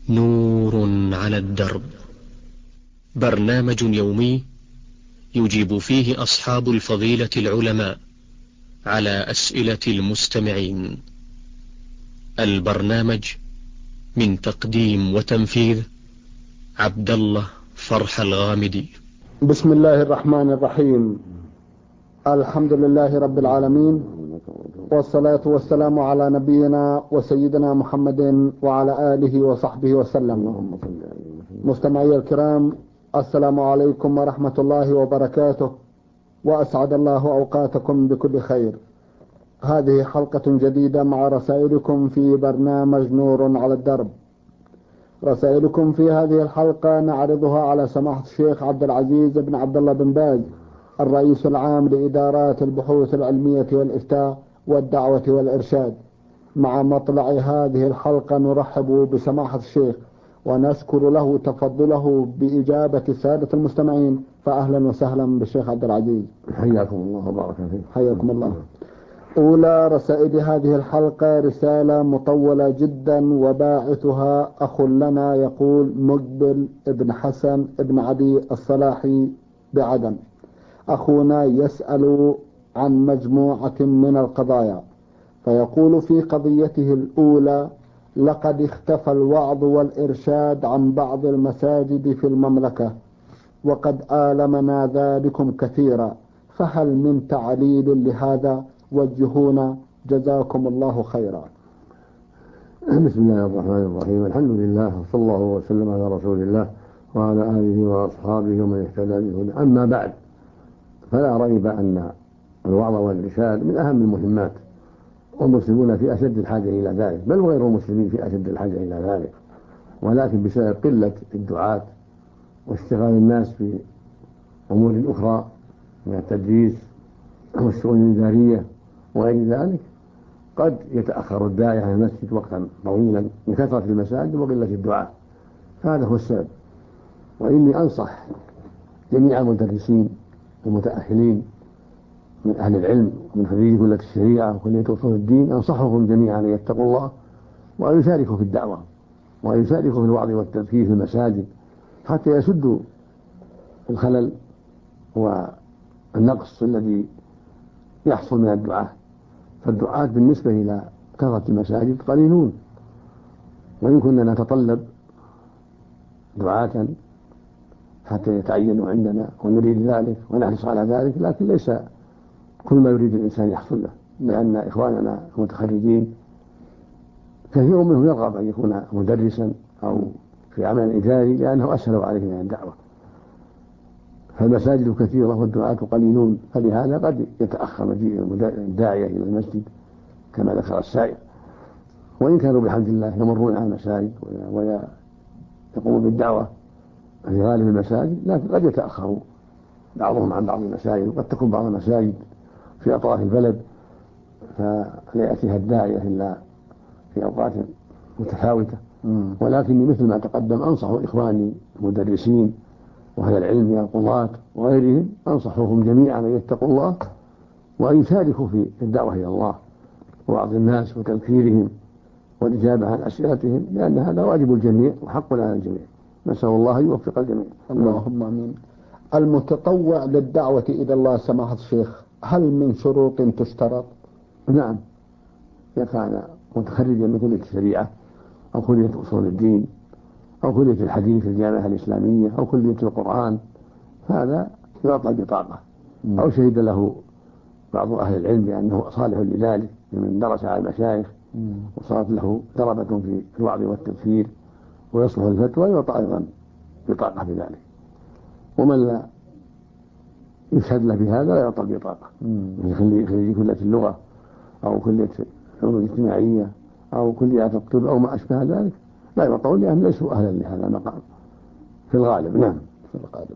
نور على الدرب، برنامج يومي يجيب فيه أصحاب الفضيلة العلماء على أسئلة المستمعين. البرنامج من تقديم وتنفيذ عبد الله فرح الغامدي. بسم الله الرحمن الرحيم. الحمد لله رب العالمين، والصلاة والسلام على نبينا وسيدنا محمد وعلى آله وصحبه وسلم. مستمعي الكرام، السلام عليكم ورحمة الله وبركاته، وأسعد الله أوقاتكم بكل خير. هذه حلقة جديدة مع رسائلكم في برنامج نور على الدرب. رسائلكم في هذه الحلقة نعرضها على سماحة الشيخ عبد العزيز بن عبد الله بن باز، الرئيس العام لإدارات البحوث العلمية والإفتاء والدعوة والإرشاد. مع مطلع هذه الحلقة نرحب بسماحة الشيخ ونشكر له تفضله بإجابة السادة المستمعين، فأهلا وسهلا بالشيخ عبد العزيز. حياكم الله وبارك فيك. حياكم الله. أولى رسائل هذه الحلقة رسالة مطولة جدا، وباعثها أخ لنا يقول: مقبل ابن حسن ابن علي الصلاحي بعدن. أخونا يسأل عن مجموعة من القضايا، فيقول في قضيته الأولى: لقد اختفى الوعظ والإرشاد عن بعض المساجد في المملكة، وقد آلمنا ذلكم كثيرا، فهل من تعليل لهذا؟ وجهونا جزاكم الله خيرا. بسم الله الرحمن الرحيم. الحمد لله، وصلى الله وسلم على رسول الله وعلى آله وأصحابه ومن اهتدى بهداه. أما بعد، فلا ريب أن الوعظ والإرشاد من أهم المهمات، والمسلمون في أشد الحاجة إلى ذلك، بل وغير المسلمين في أشد الحاجة إلى ذلك، ولكن بسبب قلة الدعاة واشتغال الناس في أمور أخرى من التدريس والشؤون الإدارية وغير ذلك، قد يتأخر الداعية عن المسجد وقتا طويلا من كثرة المساجد وقلة الدعاء، فهذا هو السبب. وإني أنصح جميع المدرسين المتأهلين من أهل العلم ومن خريجي كلية الشريعة وكلية أصول الدين، أنصحهم جميعا أن يتقوا الله وأن يشاركوا في الدعوة وأن يشاركوا في الوعظ والتذكير في المساجد، حتى يسدوا الخلل والنقص الذي يحصل من الدعاة. فالدعاة بالنسبة إلى كثرة المساجد قليلون، وإن كنا نتطلب دعاة حتى يتعينوا عندنا ونريد ذلك ونحرص على ذلك، لكن ليس كل ما يريد الإنسان يحصل له، لأن إخواننا المتخرجين كثير منهم يرغب أن يكون مدرسا أو في عمل إداري لأنه أسهل عليه من الدعوة. فالمساجد كثيرة والدعاة قليلون، فلهذا قد يتأخر مجيء الداعية إلى المسجد كما ذكر السائل. وإن كانوا بحمد الله يمرون على المساجد ويقومون بالدعوة في غالب المساجد، لكن قد يتأخروا بعضهم عن بعض المساجد، وقد تكون بعض المساجد في أطراف البلد فلا يأتيها الداعية إلا في أوقات متفاوتة. ولكني مثل ما تقدم أنصح إخواني المدرسين وأهل العلم من القضاة وغيرهم، أنصحهم جميعا أن يتقوا الله وأن يشاركوا في الدعوة إلى الله ووعظ الناس وتذكيرهم والإجابة عن أسئلتهم، لأن هذا واجب الجميع وحق على الجميع. نسأل الله يوفق الجميع. اللهم آمين. المتطوع للدعوة إلى الله سماحة الشيخ، هل من شروط تشترط؟ نعم، إذا كان متخرجا من كلية الشريعة أو كلية أصول الدين أو كلية الحديث في الجامعة الإسلامية أو كلية القرآن، هذا يعطى بطاقة، أو شهد له بعض أهل العلم بأنه صالح لذلك من درس على المشايخ وصارت له دربة في الوعظ والتذكير ويصلح الفتوى، يعطى أيضا بطاقة بذلك. ومن لا يشهد له بهذا لا يعطى بطاقة، خريج كلية اللغة أو كلية العلوم الاجتماعية أو كلية الطب أو ما أشبه ذلك لا يعطون، لأنهم ليسوا أهلا لهذا المقام في الغالب. نعم، في الغالب.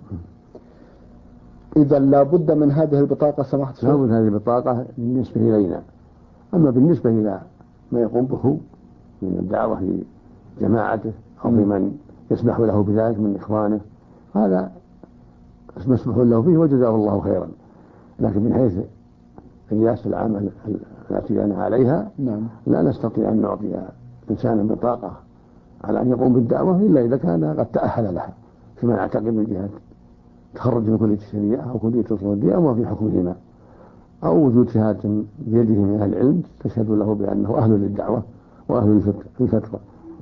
إذا لا بد من هذه البطاقة سماحة الشيخ؟ لا بد من هذه البطاقة بالنسبة إلينا. أما بالنسبة إلى ما يقوم به من الدعوة في جماعته أو في من يسمح له بذلك من إخوانه، هذا مسموح له فيه وجزاه الله خيرا. لكن من حيث الرئاسة العامة التي أنا عليها، لا نستطيع أن نعطي إنسانا بطاقة على أن يقوم بالدعوة إلا إذا كان قد تأهل لها فيما يعتقد من جهة تخرج من كلية الشريعة أو كلية الأصول الدين أو في حكمهما، أو وجود شهادة بيده من أهل العلم تشهد له بأنه أهل للدعوة وأهل للفتوى.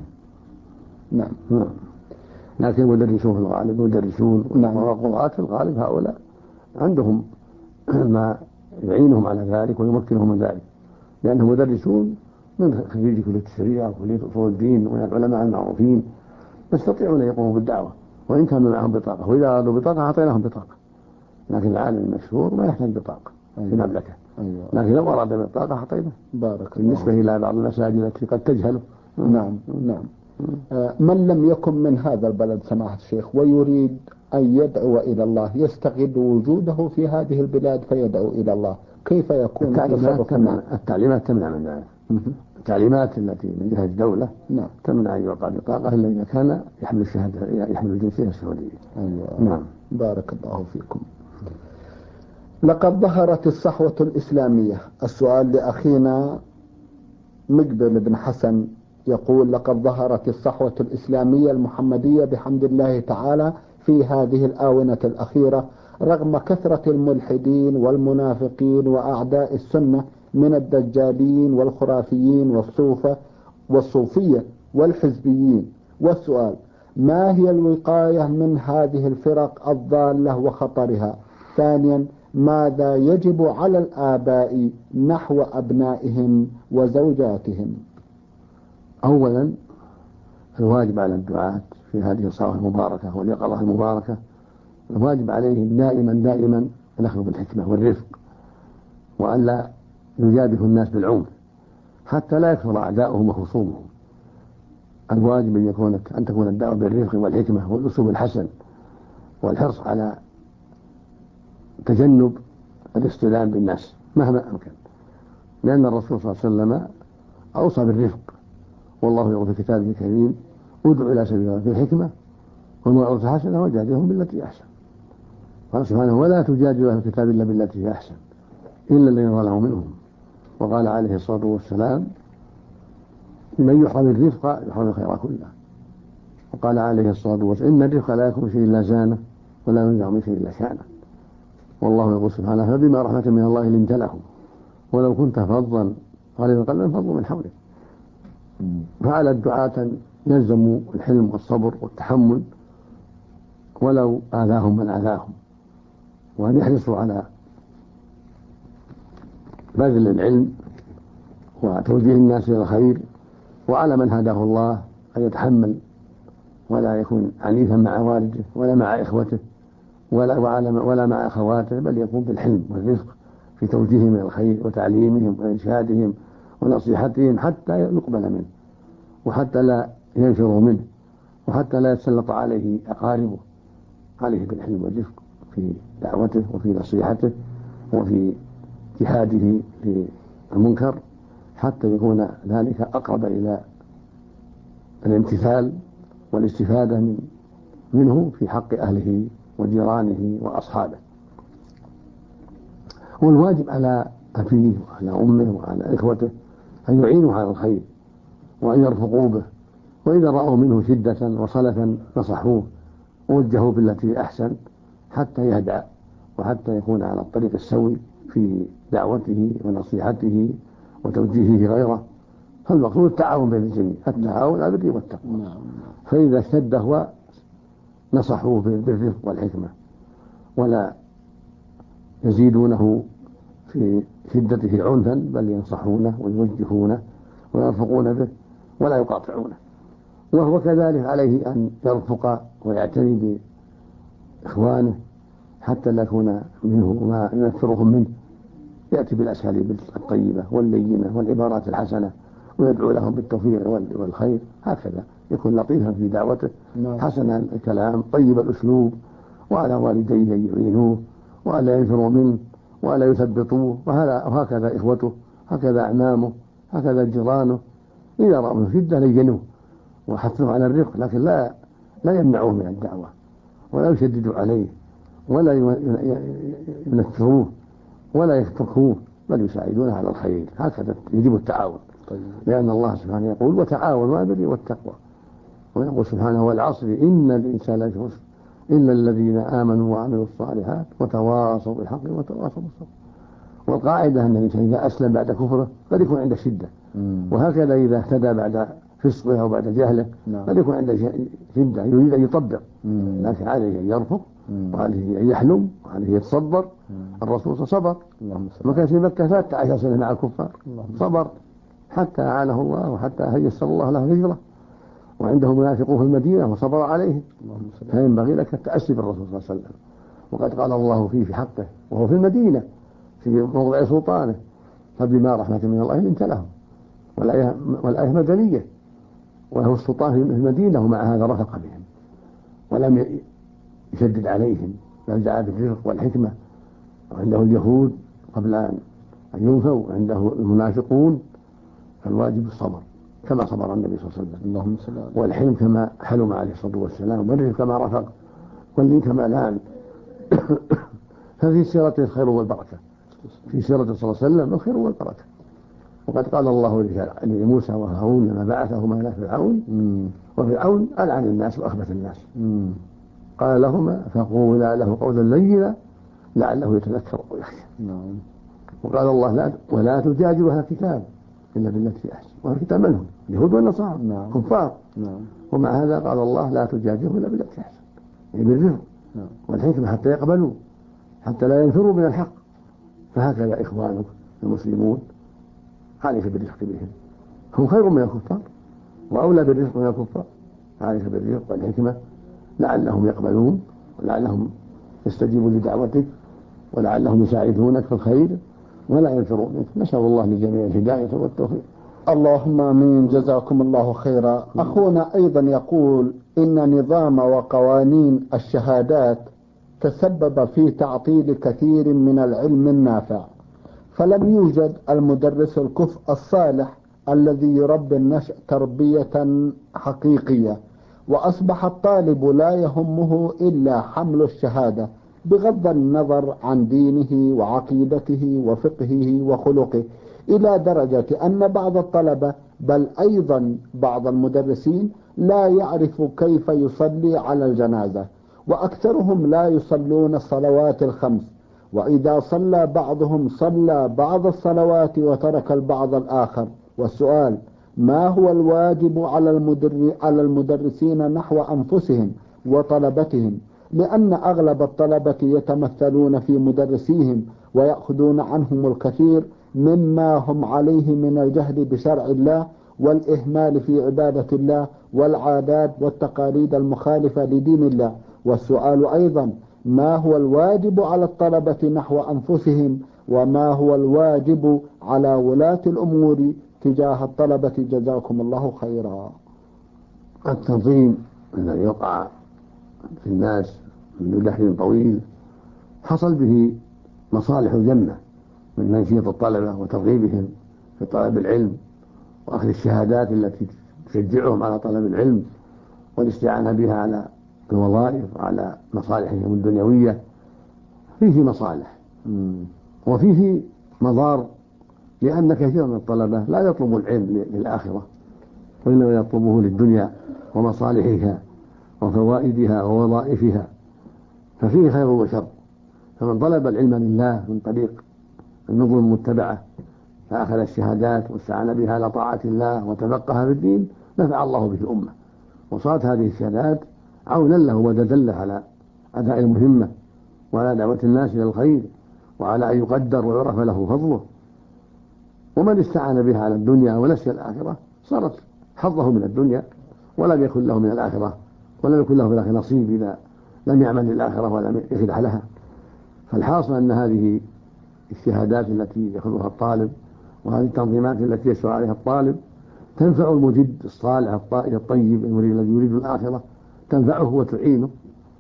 نعم. لكن المدرسون في الغالب والقضاة في الغالب هؤلاء عندهم ما يعينهم على ذلك ويمكنهم من ذلك، لأنهم مدرسون من خريج كلية الشريعة وكلية أصول الدين ومن العلماء المعروفين يستطيعون أن يقوموا بالدعوة وإن كان معهم بطاقة، وإذا أرادوا بطاقة أعطيناهم بطاقة، لكن العالم المشهور ما يحتاج بطاقة في المملكة. لكن لو أراد بطاقة أعطيناه. بالنسبة إلى بعض المساجد التي قد تجهله. نعم. من لم يكن من هذا البلد سماحة الشيخ ويريد أن يدعو إلى الله يستغل وجوده في هذه البلاد فيدعو إلى الله، كيف يكون تصرفنا؟ التعليمات تمنع من ذلك. التعليمات التي من جهة الدولة تمنع أن يعطى بطاقة إلا إذا كان يحمل الشهادة يحمل الجنسية السعودية. نعم. بارك الله فيكم. لقد ظهرت الصحوة الإسلامية. السؤال لأخينا مقبل بن حسن يقول: لقد ظهرت الصحوة الإسلامية المحمدية بحمد الله تعالى في هذه الآونة الأخيرة رغم كثرة الملحدين والمنافقين وأعداء السنة من الدجالين والخرافيين والصوفية والحزبيين. والسؤال: ما هي الوقاية من هذه الفرق الضالة وخطرها؟ ثانيا: ماذا يجب على الآباء نحو أبنائهم وزوجاتهم؟ أولا الواجب على الدعاة في هذه الصلاة المباركة واليقظة المباركة الواجب عليهم دائما الأخذ بالحكمة والرفق، وألا يجابه الناس بالعنف حتى لا يكثر أعداؤهم وخصومهم. الواجب أن تكون الدعوة بالرفق والحكمة والأسلوب الحسن والحرص على تجنب الاصطدام بالناس مهما أمكن، لأن الرسول صلى الله عليه وسلم أوصى بالرفق، والله يقول في كتابه الكريم: ادع إلى سبيل الله بالحكمة والموعظة الحسنة وجادلهم بالتي أحسن. قال سبحانه: ولا تجادلوا أهل الكتاب إلا بالتي هي أحسن إلا الذين ظلموا منهم. وقال عليه الصلاة والسلام: من يحرم الرفق يحرم الخير كله. وقال عليه الصلاة والسلام: إن الرفق لا يكون شيء إلا زانه ولا ينزع من شيء إلا شانه. والله يقول سبحانه: فبما رحمة من الله لنت لهم ولو كنت فظا غليظ القلب انفضوا من حولك. فعلى الدعاة أن يلزموا الحلم والصبر والتحمل ولو آذاهم من آذاهم، وأن يحرصوا على بذل العلم وتوجيه الناس إلى الخير، وعلى من هداه الله أن يتحمل ولا يكون عنيفا مع والده ولا مع إخوته ولا مع أخواته، بل يكون بالحلم والرفق في توجيههم إلى الخير وتعليمهم وإرشادهم ونصيحتهم حتى يقبل منه وحتى لا ينفروا منه وحتى لا يتسلط عليه أقاربه. عليه بالحلم والرفق في دعوته وفي نصيحته وفي جهاده للمنكر حتى يكون ذلك أقرب إلى الامتثال والاستفادة منه في حق أهله وجيرانه وأصحابه. والواجب على أبيه وعلى أمه وعلى إخوته أن يعينوا على الخير وأن يرفقوا به، وإذا رأوا منه شدة وصلفا نصحوه ووجهوا بالتي أحسن حتى يهدأ وحتى يكون على الطريق السوي في دعوته ونصيحته وتوجيهه غيره. فالمقصود التعاون بين الجميع، التعاون على البر والتقوى. فإذا اشتد هو نصحوه بالرفق والحكمة ولا يزيدونه في شدته عنفا، بل ينصحونه ويوجهونه ويرفقون به ولا يقاطعونه. وهو كذلك عليه أن يرفق ويعتني بإخوانه حتى لا يكون منه ما ينفرهم منه، يأتي بالأساليب الطيبة واللينة والعبارات الحسنة ويدعو لهم بالتوفيق والخير. هكذا يكون لطيفا في دعوته حسن الكلام طيب الأسلوب، وعلى والديه أن يعينوه وألا ينفروا منه وألا يثبطوه، وهكذا إخوته هكذا أعمامه هكذا جيرانه. إذا رأوا شدة لينوه وحثوا على الرفق، لكن لا يمنعوه من الدعوة ولا يشددوا عليه ولا ينفروه ولا يتركوه، بل يساعدونه على الخير. هكذا يجب التعاون. لأن الله سبحانه يقول: وتعاونوا على البر والتقوى ويقول سبحانه والعصر إن الإنسان لفي خسر إلا الذين آمنوا وعملوا الصالحات وتواصوا بالحق وتواصوا بالصبر. والقاعدة أن الإنسان إذا أسلم بعد كفره قد يكون عنده شدة، وهكذا إذا اهتدى بعد فسقه أو بعد جهله قد يكون عنده شدة يريد أن يطبق، لكن عليه أن يرفق وعليه أن يحلم وعليه يتصبر. الرسول صبر وكان في مكة 13 سنة مع الكفار، صبر حتى أعانه الله وحتى يسر الله له الهجرة، وعنده منافقون في المدينة وصبر عليهم. فينبغي لك التأسي بالرسول صلى الله عليه وسلم، وقد قال الله فيه في حقه وهو في المدينة في موضع سلطانه فبما رحمة من الله لنت لهم. والآية مدنية وله السلطان في المدينة، ومع هذا رفق بهم ولم يشدد عليهم، بل دعا بالرفق والحكمة. وعنده اليهود قبل أن ينفوا، عنده المنافقون، فالواجب الصبر كما صبر النبي صلى الله عليه وسلم، اللهم صل عليه، والحلم كما حلم عليه الصلاة والسلام، والرفق كما رفق، واللين كما لان. ففي سيرته الخير والبركة، في سيرته صلى الله عليه وسلم الخير والبركة. وقد قال الله لموسى وهارون لما بعثهما إلى فرعون، وفرعون ألعن الناس وأخبث الناس، قال لهما فقولا له قولا لينا لعله يتذكر أو يخشى. وقال الله ولا تجادلوا أهل الكتاب إلا بالتي أحسن. وأهل الكتاب من هم؟ اليهود والنصارى كفار. ومع هذا قال الله لا تجادلوا إلا بالتي أحسن، يعني بالرفق والحكمة حتى يقبلوا، حتى لا ينفروا من الحق. فهكذا إخوانك المسلمون عليك بالرفق بهم، هم خير من الكفار وأولى بالرفق من الكفار. عليك بالرفق والحكمة لعلهم يقبلون، ولعلهم يستجيبوا لدعوتك، ولعلهم يساعدونك في الخير ولا ينفرون منك. نسأل الله للجميع الهداية والتوفيق. اللهم آمين. جزاكم الله خيرا. أخونا أيضا يقول إن نظام وقوانين الشهادات تسبب في تعطيل كثير من العلم النافع، فلم يوجد المدرس الكفء الصالح الذي يربي النشء تربية حقيقية، وأصبح الطالب لا يهمه إلا حمل الشهادة بغض النظر عن دينه وعقيدته وفقهه وخلقه، إلى درجة أن بعض الطلبة بل أيضا بعض المدرسين لا يعرف كيف يصلي على الجنازة، وأكثرهم لا يصلون الصلوات الخمس، وإذا صلى بعضهم صلى بعض الصلوات وترك البعض الآخر. والسؤال: ما هو الواجب على المدرسين نحو أنفسهم وطلبتهم؟ لأن أغلب الطلبة يتمثلون في مدرسيهم ويأخذون عنهم الكثير مما هم عليه من الجهل بشرع الله والإهمال في عبادة الله والعادات والتقاليد المخالفة لدين الله. والسؤال أيضا: ما هو الواجب على الطلبة نحو أنفسهم، وما هو الواجب على ولاة الأمور تجاه الطلبة؟ جزاكم الله خيرا. التنظيم الذي يقع في الناس من دحر طويل حصل به مصالح جمة من تنشيط الطلبة وترغيبهم في طلب العلم وأخذ الشهادات التي تشجعهم على طلب العلم والاستعانة بها على الوظائف وعلى مصالحهم الدنيوية. فيه مصالح وفيه مضار، لأن كثير من الطلبة لا يطلب العلم للآخرة وإنما يطلبه للدنيا ومصالحها وفوائدها ووظائفها، ففيه خير وشر. فمن طلب العلم لله من طريق النظم المتبعة فأخذ الشهادات واستعان بها على طاعة الله وتفقه في الدين نفع الله به الأمة، وصارت هذه الشهادات عونا له ومددا له على أداء المهمة وعلى دعوة الناس إلى الخير وعلى أن يقدر ويعرف له فضله. ومن استعان بها على الدنيا ونسي الآخرة صارت حظه من الدنيا ولم يكن له من الآخرة، ولم يكن له في الآخرة نصيب إذا لم يعمل للآخرة ولم يخدع لها. فالحاصل أن هذه الشهادات التي يأخذها الطالب وهذه التنظيمات التي يسعى عليها الطالب تنفع المجد الصالح الطائع الطيب المريد الذي يريد الآخرة، تنفعه وتعينه.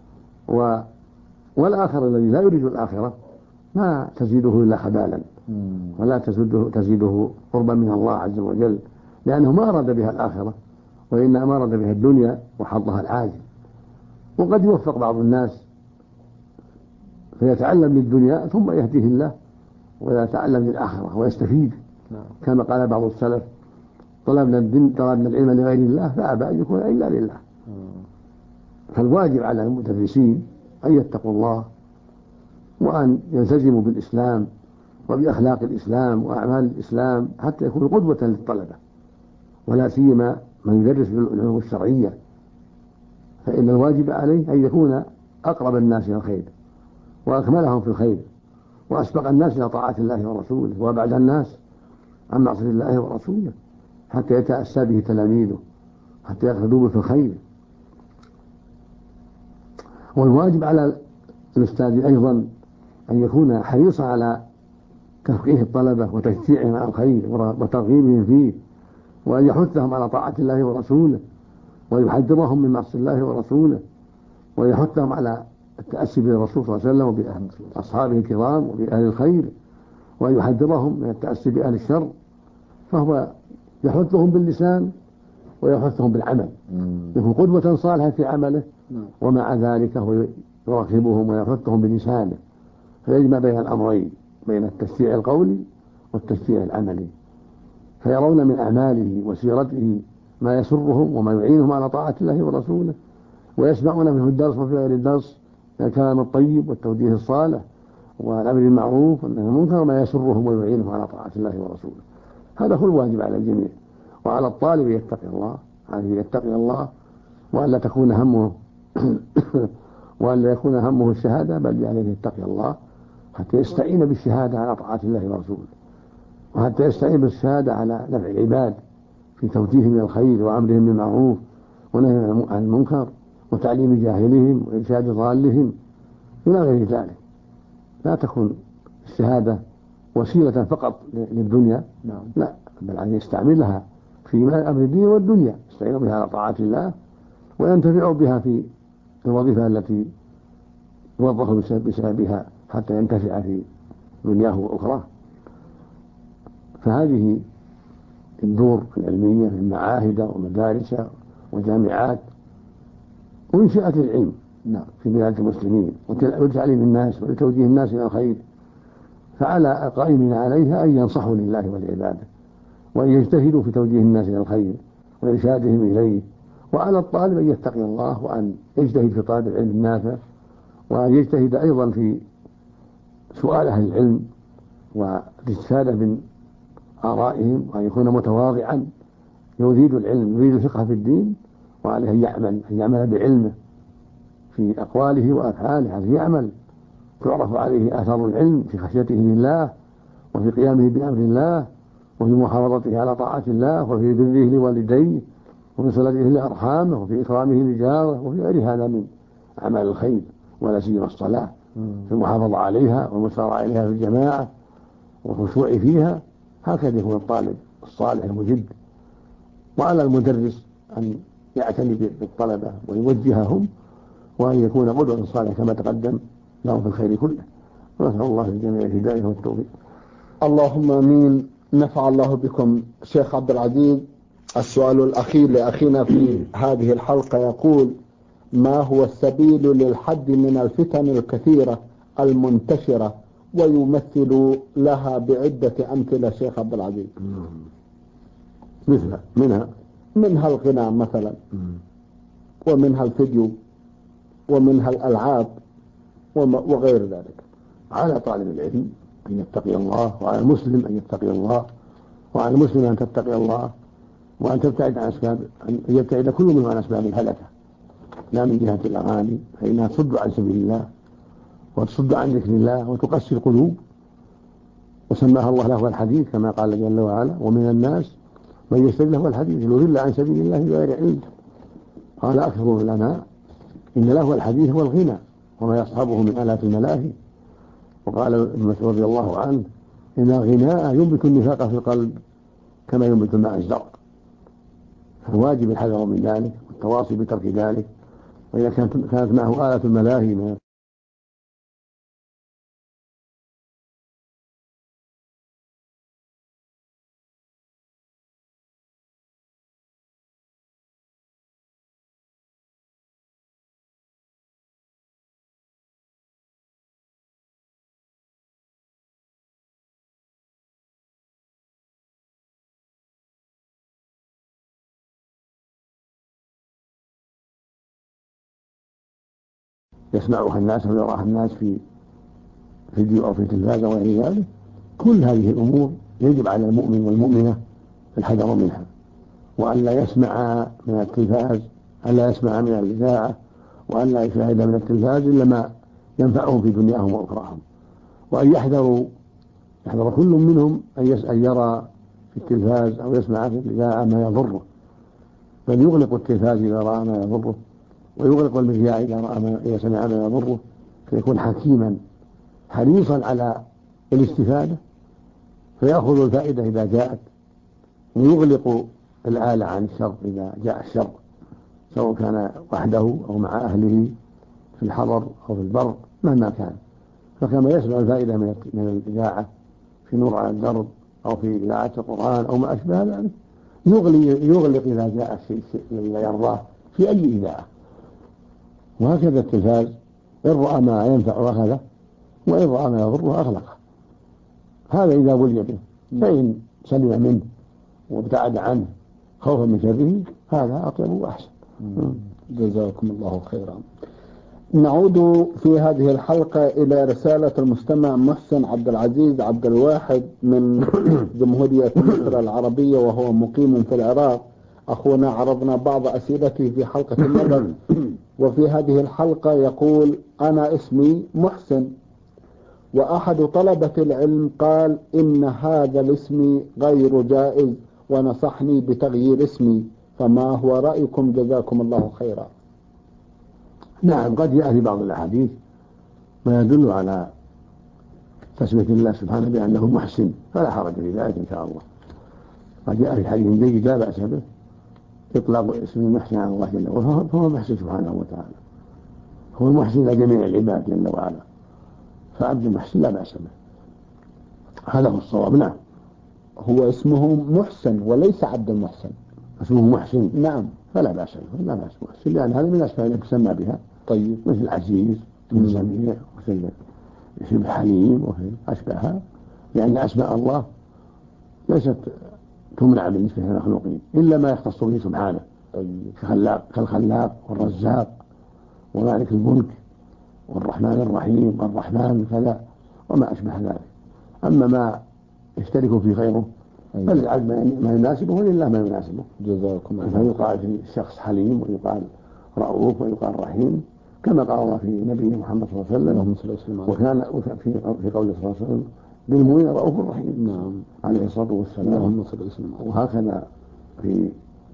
والآخر الذي لا يريد الآخرة ما تزيده إلا خبالا ولا تزيده قربا من الله عز وجل، لأنه ما أراد بها الآخرة وإنما أراد بها الدنيا وحظها العاجل. وقد يوفق بعض الناس فيتعلم للدنيا ثم يهديه الله ويتعلم للآخرة ويستفيد، كما قال بعض السلف: طلبنا العلم لغير الله فأبى أن يكون إلا لله. فالواجب على المدرسين أن يتقوا الله وأن يلتزموا بالإسلام وبأخلاق الإسلام وأعمال الإسلام حتى يكونوا قدوة للطلبة، ولا سيما من يدرس بالعلوم الشرعية، فإن الواجب عليه أن يكون أقرب الناس إلى الخير وأكملهم في الخير وأسبق الناس إلى طاعة الله ورسوله وأبعد الناس عن معصية الله ورسوله حتى يتأسى به تلاميذه حتى يقتدوا به في الخير. والواجب على الأستاذ أيضا أن يكون حريصا على تفقيه الطلبة وتشجيعهم على الخير وترغيبهم فيه، وأن يحثهم على طاعة الله ورسوله ويحذرهم من معصية الله ورسوله ويحثهم على التأسي بالرسول صلى الله عليه وسلم وبأصحابه الكرام وبأهل الخير، ويحذرهم من التأسي بأهل الشر. فهو يحثهم باللسان ويحثهم بالعمل، يكون قدوة صالحة في عمله، ومع ذلك هو يراقبهم ويحثهم بلسانه، فيجمع بين الأمرين، بين التشجيع القولي والتشجيع العملي، فيرون من أعماله وسيرته ما يسرهم وما يعينهم على طاعة الله ورسوله، ويسمعون منه الدرس وفي غير الدرس الكلام الطيب والتوجيه الصالح والأمر بالمعروف والنهي عن المنكر ما يسرهم ويعينهم على طاعة الله ورسوله. هذا هو الواجب على الجميع، وعلى الطالب يتقي الله، عليه يتقي الله وألا تكون همه وألا يكون همه الشهادة، بل عليه يتقي الله حتى يستعين بالشهادة على طاعة الله ورسوله، وحتى يستعين بالشهادة على نفع العباد في توجيههم إلى الخير وأمرهم بالمعروف ونهيهم عن المنكر وتعليم جاهلهم وإرشاد ضالهم إلى غير ذلك. لا تكون الشهادة وسيلة فقط للدنيا، لا، بل أن يستعملها في أمر الدين والدنيا، يستعين بها على طاعة الله وينتفع بها في الوظيفة التي يوظف بسببها حتى ينتفع في دنياه وأخراه. فهذه الدور العلمية من معاهد ومدارس وجامعات وإنشاءات العلم في بلاد المسلمين وتعليم الناس ولتوجيه الناس إلى الخير، فعلى القائمين عليها أن ينصحوا لله ولعباده وأن يجتهدوا في توجيه الناس إلى الخير وإرشادهم إليه، وعلى الطالب أن يتقي الله وأن يجتهد في طلب العلم النافع، وأن يجتهد أيضا في سؤال أهل العلم والاستفادة من آرائهم، وأن يكون متواضعا يريد العلم يريد الفقه في الدين، وعليه أن يعمل بعلمه في أقواله وأفعاله، أن يعمل تعرف عليه آثار العلم في خشيته لله وفي قيامه بأمر الله وفي محافظته على طاعة الله وفي بره لوالديه وفي صلته لأرحامه وفي إكرامه لجاره وفي غير هذا من أعمال الخير، ولا سيما الصلاة في المحافظة عليها والمسارعة إليها في الجماعة والخشوع فيها. هكذا يكون الطالب الصالح المجد. وعلى المدرس أن يعتني بالطلبة ويوجههم وأن يكون قدوة صالحة كما تقدم لهم في الخير كله. ونسأل الله للجميع الهداية والتوفيق. اللهم امين. نفع الله بكم شيخ عبد العزيز. السؤال الأخير لأخينا في هذه الحلقة يقول: ما هو السبيل للحد من الفتن الكثيرة المنتشرة ويمثل لها بعدة أمثلة شيخ عبد العزيز؟ مثل منها الغنى مثلا، ومنها الفيديو، ومنها الألعاب وغير ذلك. على طالب العلم أن يتقي الله، وعلى المسلم أن يتقي الله، وعلى المسلم أن تتقي الله، وأن تبتعد عن أسباب، أن يبتعد كل منه عن أسباب الهلكة، لا من جهة الأغاني فإنها تصد عن سبيل الله وتصد عن ذكر الله وتقسي القلوب، وسماها الله لهو الحديث كما قال جل وعلا: ومن الناس من يشتري لهو الحديث ليضل عن سبيل الله بغير علم. قال أكثر العلماء إن لهو الحديث هو الغنى وما يصحبه من آلات الملاهي. وقال ابن مسعود رضي الله عنه: إن الغناء ينبت النفاق في القلب كما ينبت الماء الزرع. فالواجب الحذر من ذلك والتواصي بترك ذلك، وإذا كانت معه آلة الملاهي من يسمعها الناس أو يراها الناس في فيديو أو في تلفاز أو غير ذلك، كل هذه الأمور يجب على المؤمن والمؤمنة الحذر منها، وأن لا يسمع من التلفاز، ألا يسمع من الإذاعة، وأن لا يشاهد من التلفاز إلا ما ينفعهم في دنياهم وأخراهم، وأن يحذر كل منهم أن يرى في التلفاز أو يسمع في الإذاعة ما يضره، بل يغلق التلفاز إذا رأى ما يضره، ويغلق المذياع إذا سمع ما يضره، فيكون حكيما حريصا على الاستفادة، فيأخذ الفائدة إذا جاءت، ويغلق الآلة عن الشر إذا جاء الشر، سواء كان وحده أو مع أهله في الحضر أو في البر مهما كان. فكما يسمع الفائدة من الإذاعة في نور على الدرب أو في إذاعة القرآن أو ما أشبه ذلك، يغلق إذا جاء الشيء الذي لا يرضاه في أي إذاعة. وهكذا التلفاز، إن رأى ما ينفع أخذه، وإن رأى ما يضره أغلقه. هذا إذا ولي به، فإن سلم منه وابتعد عنه خوفا من شره هذا أطيب وأحسن. جزاكم الله خيرا. نعود في هذه الحلقة إلى رسالة المستمع محسن عبد العزيز عبد الواحد من جمهورية مصر العربية وهو مقيم في العراق. أخونا عرضنا بعض أسئلته في حلقة مضت، وفي هذه الحلقة يقول: أنا اسمي محسن، وأحد طلبة العلم قال إن هذا الاسم غير جائز ونصحني بتغيير اسمي، فما هو رأيكم جزاكم الله خيرا؟ نعم، قد جاء في بعض الأحاديث ما يدل على تسمية الله سبحانه بأنه محسن، فلا حرج في ذلك إن شاء الله. قد جاء في حديث جيد لا بأس به إطلاق اسم المحسن على الله جل وعلا، فهو محسن سبحانه وتعالى، هو المحسن لجميع العباد جل وعلا، فعبد المحسن لا بأس به، هذا هو الصواب. نعم، هو اسمه محسن وليس عبد المحسن، اسمه محسن. نعم، فلا بأس به، لا بأس محسن، لأن هذا من الأسماء التي تسمى بها. طيب، مثل عزيز مثل سميع مثل حليم وفي أشبهها، لأن أسماء الله ليست تمنع بالنسبة للمخلوقين إلا ما يختص به سبحانه، كالخلاق والرزاق ومالك الملك والرحمن الرحيم والرحمن كذا وما أشبه ذلك. أما ما يشترك في غيره فليجعل ما يناسبه ولله ما يناسبه. جزاكم الله. فيقال في الشخص حليم، ويقال رؤوف، ويقال رحيم، كما قال الله في نبيه محمد صلى الله عليه وسلم، وكان في قوله صلى الله عليه وسلم بالمؤمنين رؤوف رحيم. نعم، عليه الصلاة والسلام. وهكذا في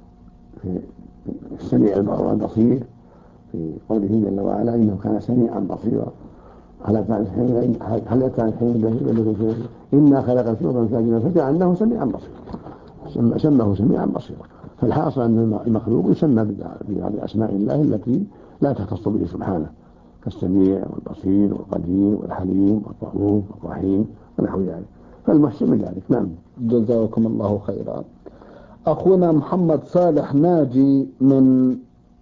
السميع البصير في قوله جل وعلا إنه كان سميعا بصيرا. هل كان الحين إنا خلق الشيء ساجدا فجعلناه سميعا بصيرا، سماه سميعا بصيرا. فالحاصل أن المخلوق يسمى بهذه أسماء الله التي لا تختص به سبحانه، كالسميع والبصير والقدير والحليم والرؤوف والرحيم ونحو ذلك، فالمحسن من ذلك. نعم، جزاكم الله خيرا. أخونا محمد صالح ناجي من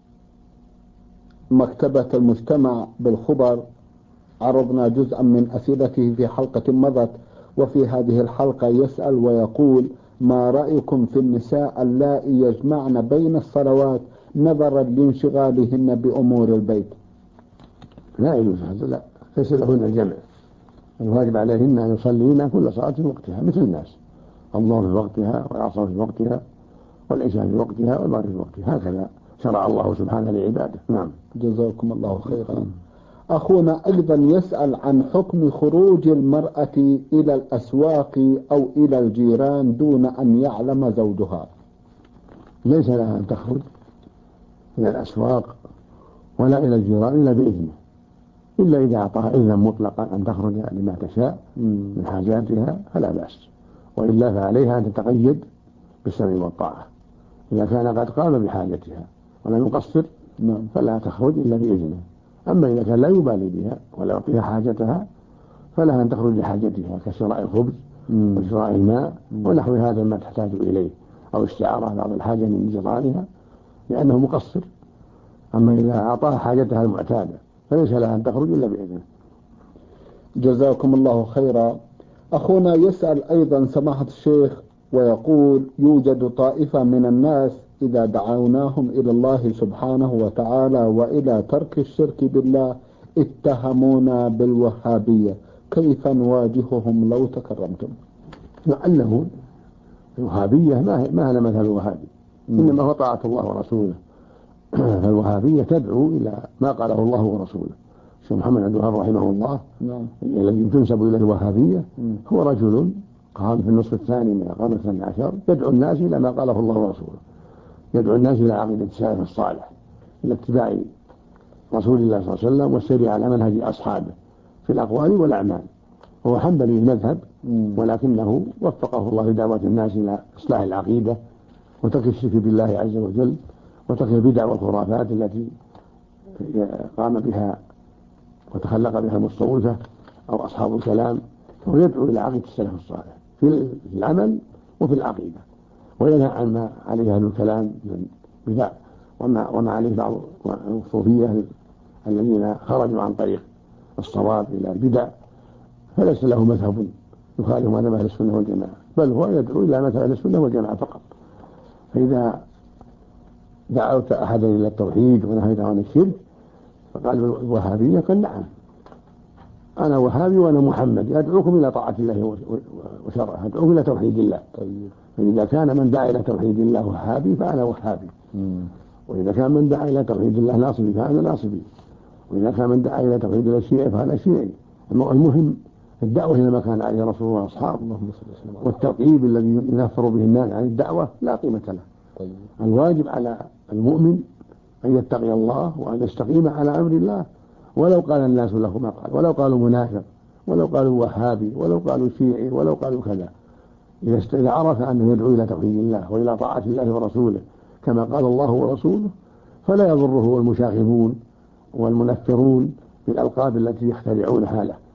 مكتبة المجتمع بالخبر، عرضنا جزءا من أسئلته في حلقة مضت، وفي هذه الحلقة يسأل ويقول: ما رأيكم في النساء اللائي يجمعن بين الصلوات نظرا لانشغالهن بأمور البيت؟ لا يجوز هذا، لا، ليس لهن الجمع، الواجب عليهن أن يصلين كل صلاة في وقتها مثل الناس، الظهر في وقتها والعصر في وقتها والعشاء في وقتها والمغرب في وقتها، هكذا شرع الله سبحانه لعباده. نعم، جزاكم الله خيرا. أخونا أيضا يسأل عن حكم خروج المرأة إلى الأسواق أو إلى الجيران دون أن يعلم زوجها. ليس لها أن تخرج إلى الأسواق ولا إلى الجيران إلا بإذنه، إلا إذا أعطاها إذنا مطلقا أن تخرج لما تشاء من حاجاتها فلا بأس، وإلا فعليها أن تتقيد بالسمع والطاعة. إذا كان قد قام بحاجتها ولم يقصر فلا تخرج إلا بإذنه. أما إذا كان لا يبالي بها ولا يعطيها حاجتها فلها أن تخرج لحاجتها كشراء الخبز وشراء الماء ونحو هذا ما تحتاج إليه، أو استعارة بعض الحاجة من جيرانها لأنه مقصر. أما إذا أعطاها حاجتها المعتادة فليس لها أن تخرج إلا بإذنه. جزاكم الله خيرا. أخونا يسأل أيضا سماحة الشيخ ويقول: يوجد طائفة من الناس إذا دعوناهم إلى الله سبحانه وتعالى وإلى ترك الشرك بالله اتهمونا بالوهابية، كيف نواجههم لو تكرمتم؟ لأنه الوهابية ما هي مذهب الوهابي، إنما هو طاعة الله ورسوله. فالوهابية تدعو إلى ما قاله الله ورسوله. الشيخ محمد عبد الوهاب رحمه الله الذي تنسب إلى الوهابية هو رجل قام في النصف الثاني من القرن 12 يدعو الناس إلى ما قاله الله ورسوله، يدعو الناس إلى عقيدة السلف الصالح، إلى اتباع رسول الله صلى الله عليه وسلم والسير على منهج أصحابه في الأقوال والأعمال. هو حنبلي المذهب، ولكنه وفقه الله لدعوة الناس إلى إصلاح العقيدة وترك الشرك بالله عز وجل وترك البدع والخرافات التي قام بها وتخلق بها المتصوفة أو أصحاب الكلام. فهو يدعو إلى عقيدة السلف الصالح في العمل وفي العقيدة، وينهى عن ما عليه أهل الكلام من بدع وما عليه بعض الصوفية الذين خرجوا عن طريق الصواب إلى البدع، فليس له مذهب يخالف مذهب أهل السنة والجماعة، بل هو يدعو إلى مذهب أهل السنة والجماعة فقط. فإذا دعوت أحدا إلى التوحيد ونهيته عن الشرك فقال الوهابية قال نعم أنا وهابي وأنا محمد أدعوكم إلى طاعة الله وشرعه، أدعوكم إلى توحيد الله. فإذا كان من دعا إلى توحيد الله وهابي فأنا وهابي، وإذا كان من دعا إلى توحيد الله ناصبي فأنا ناصبي، وإذا كان من دعا إلى توحيد الله شيعي فأنا شيعي. المهم الدعوة إلى ما كان عليه رسول الله وأصحابه، والترغيب الذي ينفر به الناس عن الدعوة لا قيمة له. الواجب على المؤمن أن يتقي الله وأن يستقيم على أمر الله، ولو قال الناس له ما قال، ولو قالوا منافق، ولو قالوا وهابي، ولو قالوا شيعي، ولو قالوا كذا. إذا عرف أنه يدعو إلى توحيد الله وإلى طاعة الله ورسوله كما قال الله ورسوله فلا يضره المشاغبون والمنفرون بالألقاب التي يخترعونها له،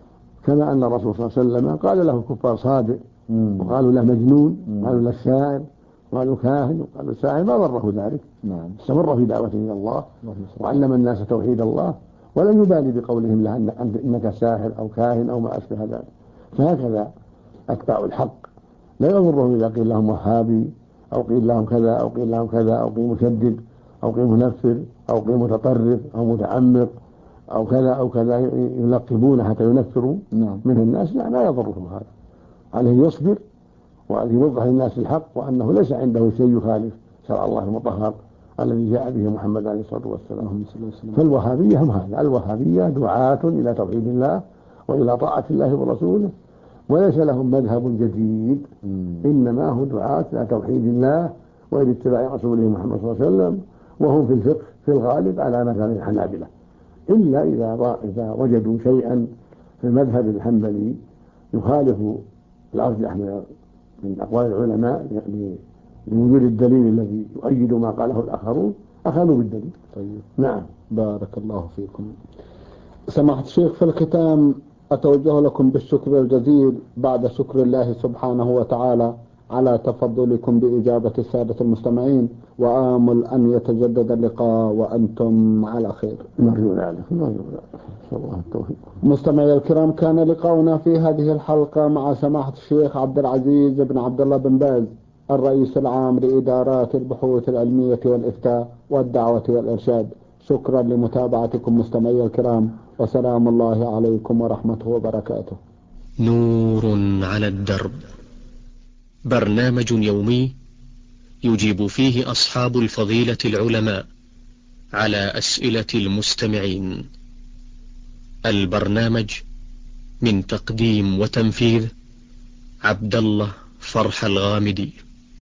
كما أن الرسول صلى الله عليه وسلم قال له الكفار صادق، وقالوا له مجنون، وقالوا له شاعر، وقالوا كاهن، وقالوا ساحر، ما ضره ذلك. استمر في دعوته إلى الله وعلم الناس توحيد الله، ولم يبالي بقولهم له إنك ساحر أو كاهن أو ما أشبه ذلك. فهكذا أتباع الحق لا يضرهم إذا قيل لهم وهابي أو قيل لهم كذا أو قيل لهم كذا أو قيل مشدد أو قيل منفر أو قيل متطرف أو متعمق أو كذا أو كذا، يلقبون حتى ينفروا من الناس. لا يضره هذا، عليه يصبر وأن يوضح للناس الحق وأنه ليس عنده شيء يخالف شرع الله المطهر الذي جاء به محمد عليه الصلاة والسلام. فالوهابية هم هذا، الوهابية دعاة إلى توحيد الله وإلى طاعة الله ورسوله، وليس لهم مذهب جديد، إنما هم دعاة إلى توحيد الله وإلى اتباع رسوله محمد صلى الله عليه وسلم، وهم في الفقه في الغالب على مذهب الحنابلة، إلا إذا وجدوا شيئا في المذهب الحنبلي يخالف الأرجح من أقوال العلماء لوجود الدليل الذي يؤيد ما قاله الآخرون أخذوا بالدليل. طيب. نعم. بارك الله فيكم. سماحة الشيخ، في الختام أتوجه لكم بالشكر الجزيل بعد شكر الله سبحانه وتعالى على تفضلكم بإجابة السادة المستمعين، وآمل أن يتجدد اللقاء وأنتم على خير. نرجو ذلك، نرجو ذلك، إن شاء الله التوفيق. مستمعي الكرام، كان لقاؤنا في هذه الحلقة مع سماحة الشيخ عبد العزيز بن عبد الله بن باز، الرئيس العام لإدارات البحوث العلمية والإفتاء والدعوة والإرشاد. شكرا لمتابعتكم مستمعي الكرام، وسلام الله عليكم ورحمته وبركاته. نور على الدرب، برنامج يومي يجيب فيه أصحاب الفضيلة العلماء على أسئلة المستمعين. البرنامج من تقديم وتنفيذ عبد الله فرح الغامدي.